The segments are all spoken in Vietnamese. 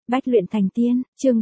Bách luyện thành tiên, chương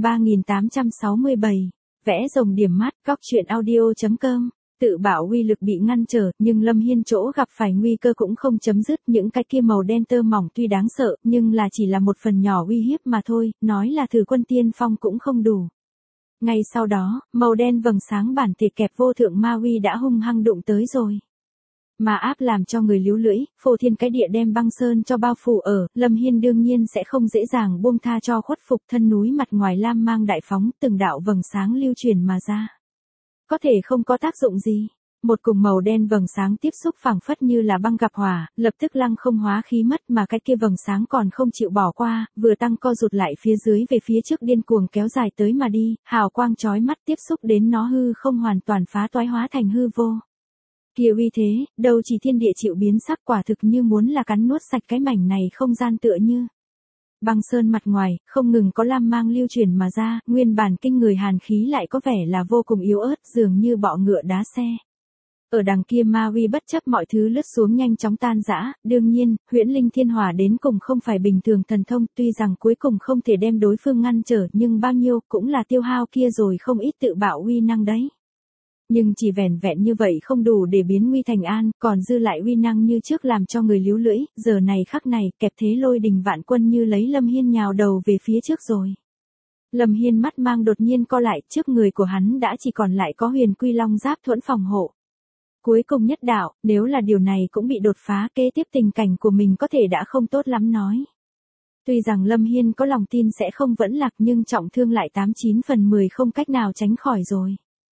3867. Vẽ rồng điểm mắt, góc truyện audio.com. Tự bảo uy lực bị ngăn trở, nhưng Lâm Hiên chỗ gặp phải nguy cơ cũng không chấm dứt. Những cái kia màu đen tơ mỏng tuy đáng sợ, nhưng là chỉ là một phần nhỏ uy hiếp mà thôi, nói là thử quân tiên phong cũng không đủ. Ngay sau đó, màu đen vầng sáng bản tiệt kẹp vô thượng ma uy đã hung hăng đụng tới rồi. Mà áp làm cho người líu lưỡi, phô thiên cái địa đem băng sơn cho bao phủ ở, Lâm Hiên đương nhiên sẽ không dễ dàng buông tha cho khuất phục. Thân núi mặt ngoài lam mang đại phóng, từng đạo vầng sáng lưu truyền mà ra. Có thể không có tác dụng gì. Một cùng màu đen vầng sáng tiếp xúc phảng phất như là băng gặp hỏa, lập tức lăng không hóa khí mất, mà cái kia vầng sáng còn không chịu bỏ qua, vừa tăng co rụt lại phía dưới về phía trước điên cuồng kéo dài tới mà đi, hào quang chói mắt tiếp xúc đến nó hư không hoàn toàn phá toái hóa thành hư vô. Kia uy thế, đâu chỉ thiên địa chịu biến sắc, quả thực như muốn là cắn nuốt sạch cái mảnh này không gian tựa như. Băng sơn mặt ngoài, không ngừng có lam mang lưu truyền mà ra, nguyên bản kinh người hàn khí lại có vẻ là vô cùng yếu ớt, dường như bọ ngựa đá xe. Ở đằng kia ma uy bất chấp mọi thứ lướt xuống nhanh chóng tan rã, đương nhiên, huyễn linh thiên hỏa đến cùng không phải bình thường thần thông, tuy rằng cuối cùng không thể đem đối phương ngăn trở, nhưng bao nhiêu cũng là tiêu hao kia rồi không ít tự bạo uy năng đấy. Nhưng chỉ vẻn vẹn như vậy không đủ để biến nguy thành an, còn dư lại uy năng như trước làm cho người líu lưỡi, giờ này khắc này, kẹp thế lôi đình vạn quân như lấy Lâm Hiên nhào đầu về phía trước rồi. Lâm Hiên mắt mang đột nhiên co lại, trước người của hắn đã chỉ còn lại có huyền quy long giáp thuẫn phòng hộ. Cuối cùng nhất đạo, nếu là điều này cũng bị đột phá, kế tiếp tình cảnh của mình có thể đã không tốt lắm nói. Tuy rằng Lâm Hiên có lòng tin sẽ không vẫn lạc, nhưng trọng thương lại 89 phần 10 không cách nào tránh khỏi rồi.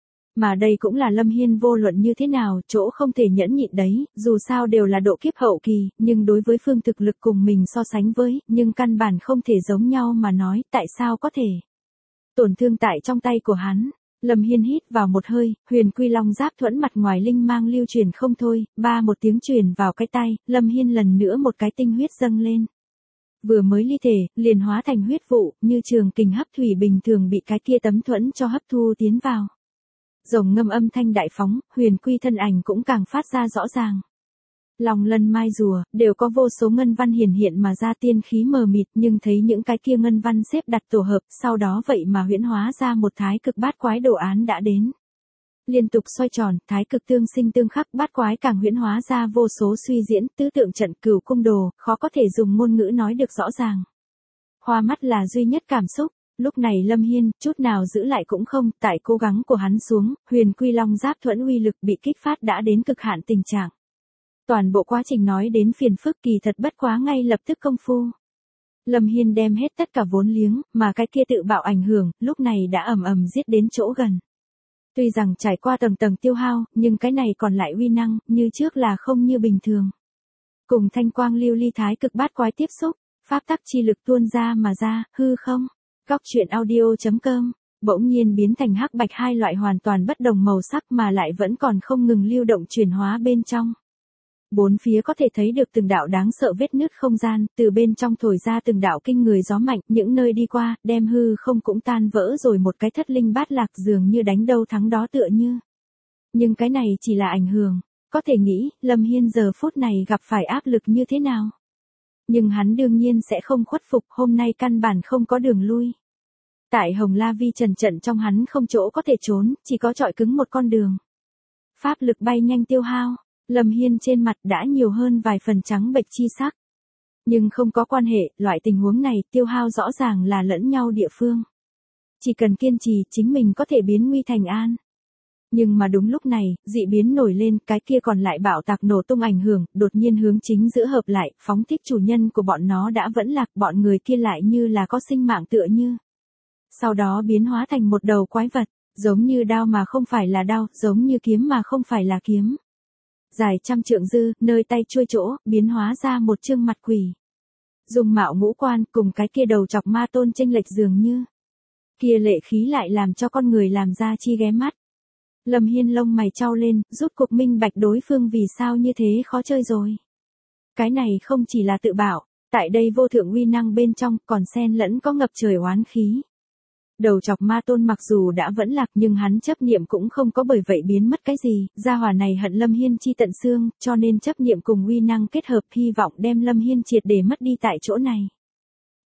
Mà đây cũng là Lâm Hiên vô luận như thế nào, chỗ không thể nhẫn nhịn đấy, dù sao đều là độ kiếp hậu kỳ, nhưng đối với phương thực lực cùng mình so sánh với, nhưng căn bản không thể giống nhau mà nói, tại sao có thể. Tổn thương tại trong tay của hắn. Lâm Hiên hít vào một hơi, huyền quy long giáp thuẫn mặt ngoài linh mang lưu truyền không thôi, ba một tiếng truyền vào cái tay, Lâm Hiên lần nữa một cái tinh huyết dâng lên. Vừa mới ly thể, liền hóa thành huyết vụ, như trường kình hấp thủy bình thường bị cái kia tấm thuẫn cho hấp thu tiến vào. Rồng ngâm âm thanh đại phóng, huyền quy thân ảnh cũng càng phát ra rõ ràng. Lòng lân mai rùa, đều có vô số ngân văn hiển hiện mà ra, tiên khí mờ mịt, nhưng thấy những cái kia ngân văn xếp đặt tổ hợp, sau đó vậy mà huyễn hóa ra một thái cực bát quái đồ án đã đến. Liên tục xoay tròn, thái cực tương sinh tương khắc, bát quái càng huyễn hóa ra vô số suy diễn, tứ tượng trận, cửu cung đồ, khó có thể dùng ngôn ngữ nói được rõ ràng. Hoa mắt là duy nhất cảm xúc. Lúc này Lâm Hiên, chút nào giữ lại cũng không, tại cố gắng của hắn xuống, huyền quy long giáp thuẫn uy lực bị kích phát đã đến cực hạn tình trạng. Toàn bộ quá trình nói đến phiền phức, kỳ thật bất quá ngay lập tức công phu. Lâm Hiên đem hết tất cả vốn liếng, mà cái kia tự bạo ảnh hưởng, lúc này đã ầm ầm giết đến chỗ gần. Tuy rằng trải qua tầng tầng tiêu hao, nhưng cái này còn lại uy năng, như trước là không như bình thường. Cùng thanh quang lưu ly thái cực bát quái tiếp xúc, pháp tắc chi lực tuôn ra mà ra, hư không. Góc truyện audio.com, bỗng nhiên biến thành hắc bạch hai loại hoàn toàn bất đồng màu sắc mà lại vẫn còn không ngừng lưu động chuyển hóa bên trong. Bốn phía có thể thấy được từng đạo đáng sợ vết nứt không gian, từ bên trong thổi ra từng đạo kinh người gió mạnh, những nơi đi qua, đem hư không cũng tan vỡ rồi, một cái thất linh bát lạc dường như đánh đâu thắng đó tựa như. Nhưng cái này chỉ là ảnh hưởng, có thể nghĩ, Lâm Hiên giờ phút này gặp phải áp lực như thế nào. Nhưng hắn đương nhiên sẽ không khuất phục, hôm nay căn bản không có đường lui. Tại Hồng La Vi trần trận trong hắn không chỗ có thể trốn, chỉ có trọi cứng một con đường. Pháp lực bay nhanh tiêu hao, Lâm Hiên trên mặt đã nhiều hơn vài phần trắng bệch chi sắc. Nhưng không có quan hệ, loại tình huống này tiêu hao rõ ràng là lẫn nhau địa phương. Chỉ cần kiên trì, chính mình có thể biến nguy thành an. Nhưng mà đúng lúc này, dị biến nổi lên, cái kia còn lại bạo tạc nổ tung ảnh hưởng, đột nhiên hướng chính giữa hợp lại, phóng thích chủ nhân của bọn nó đã vẫn lạc, bọn người kia lại như là có sinh mạng tựa như. Sau đó biến hóa thành một đầu quái vật, giống như đao mà không phải là đao, giống như kiếm mà không phải là kiếm. Dài trăm trượng dư, nơi tay chuôi chỗ, biến hóa ra một trương mặt quỷ. Dùng mạo ngũ quan, cùng cái kia đầu chọc ma tôn chênh lệch dường như. Kia lệ khí lại làm cho con người làm ra chi ghé mắt. Lâm Hiên lông mày chau lên, rút cục minh bạch đối phương vì sao như thế khó chơi rồi. Cái này không chỉ là tự bảo, tại đây vô thượng uy năng bên trong còn xen lẫn có ngập trời oán khí. Đầu chọc ma tôn mặc dù đã vẫn lạc nhưng hắn chấp niệm cũng không có bởi vậy biến mất cái gì, gia hỏa này hận Lâm Hiên chi tận xương, cho nên chấp niệm cùng uy năng kết hợp hy vọng đem Lâm Hiên triệt để mất đi tại chỗ này.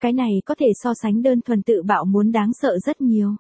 Cái này có thể so sánh đơn thuần tự bạo muốn đáng sợ rất nhiều.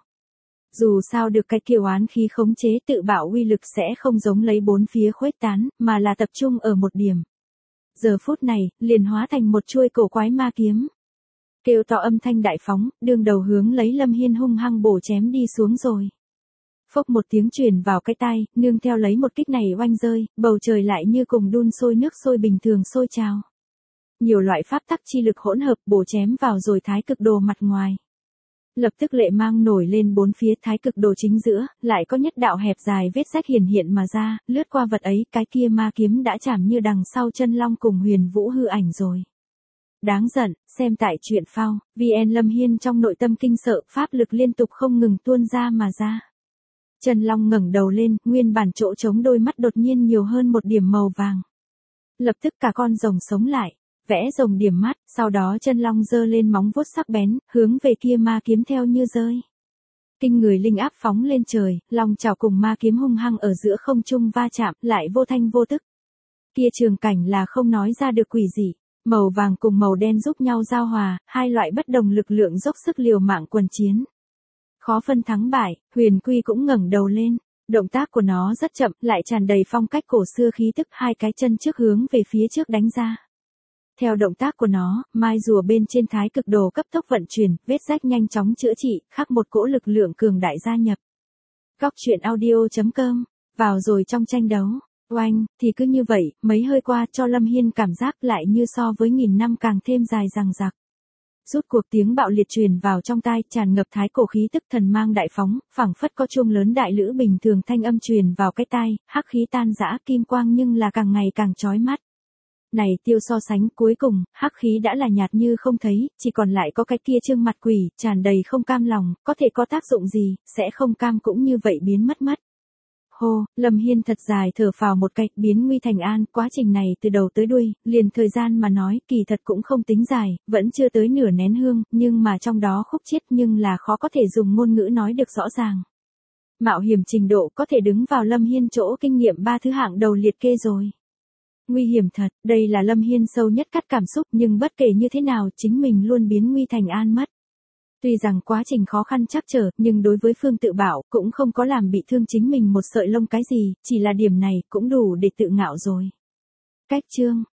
Dù sao được cái kiểu oán khí khống chế tự bạo uy lực sẽ không giống lấy bốn phía khuếch tán, mà là tập trung ở một điểm. Giờ phút này, liền hóa thành một chuôi cổ quái ma kiếm. Kêu to âm thanh đại phóng, đương đầu hướng lấy Lâm Hiên hung hăng bổ chém đi xuống rồi. Phốc một tiếng truyền vào cái tai, nương theo lấy một kích này oanh rơi, bầu trời lại như cùng đun sôi nước sôi bình thường sôi trào. Nhiều loại pháp tắc chi lực hỗn hợp bổ chém vào rồi thái cực đồ mặt ngoài. Lập tức lệ mang nổi lên bốn phía thái cực đồ chính giữa, lại có nhất đạo hẹp dài vết rách hiển hiện mà ra, lướt qua vật ấy, cái kia ma kiếm đã chạm như đằng sau chân long cùng huyền vũ hư ảnh rồi. Đáng giận, xem tại truyện phao, VN Lâm Hiên trong nội tâm kinh sợ, pháp lực liên tục không ngừng tuôn ra mà ra. Chân long ngẩng đầu lên, nguyên bản chỗ trống đôi mắt đột nhiên nhiều hơn một điểm màu vàng. Lập tức cả con rồng sống lại, vẽ rồng điểm mắt, sau đó chân long giơ lên móng vuốt sắc bén, hướng về kia ma kiếm theo như rơi. Kinh người linh áp phóng lên trời, long chảo cùng ma kiếm hung hăng ở giữa không trung va chạm, lại vô thanh vô tức. Kia trường cảnh là không nói ra được quỷ gì. Màu vàng cùng màu đen giúp nhau giao hòa, hai loại bất đồng lực lượng dốc sức liều mạng quần chiến. Khó phân thắng bại, Huyền Quy cũng ngẩng đầu lên, động tác của nó rất chậm, lại tràn đầy phong cách cổ xưa khí tức, hai cái chân trước hướng về phía trước đánh ra. Theo động tác của nó, mai rùa bên trên thái cực đồ cấp tốc vận chuyển, vết rách nhanh chóng chữa trị, khắc một cỗ lực lượng cường đại gia nhập. Góc truyện audio.com, vào rồi trong tranh đấu. Oanh, thì cứ như vậy, mấy hơi qua cho Lâm Hiên cảm giác lại như so với 1000 năm càng thêm dài dằng dặc. Rút cuộc tiếng bạo liệt truyền vào trong tai, tràn ngập thái cổ khí tức thần mang đại phóng, phảng phất có chuông lớn đại lữ bình thường thanh âm truyền vào cái tai, hắc khí tan rã kim quang nhưng là càng ngày càng chói mắt. Này tiêu so sánh cuối cùng, hắc khí đã là nhạt như không thấy, chỉ còn lại có cái kia trương mặt quỷ, tràn đầy không cam lòng, có thể có tác dụng gì, sẽ không cam cũng như vậy biến mất. Hô, Lâm Hiên thật dài thở phào một cái, biến nguy thành an, quá trình này từ đầu tới đuôi, liền thời gian mà nói, kỳ thật cũng không tính dài, vẫn chưa tới nửa nén hương, nhưng mà trong đó khúc chiết nhưng là khó có thể dùng ngôn ngữ nói được rõ ràng. Mạo hiểm trình độ có thể đứng vào Lâm Hiên chỗ kinh nghiệm 3 thứ hạng đầu liệt kê rồi. Nguy hiểm thật, đây là Lâm Hiên sâu nhất cắt cảm xúc, nhưng bất kể như thế nào chính mình luôn biến nguy thành an mất. Tuy rằng quá trình khó khăn trắc trở, nhưng đối với Phương Tự Bảo cũng không có làm bị thương chính mình một sợi lông cái gì, chỉ là điểm này cũng đủ để tự ngạo rồi. Cách chương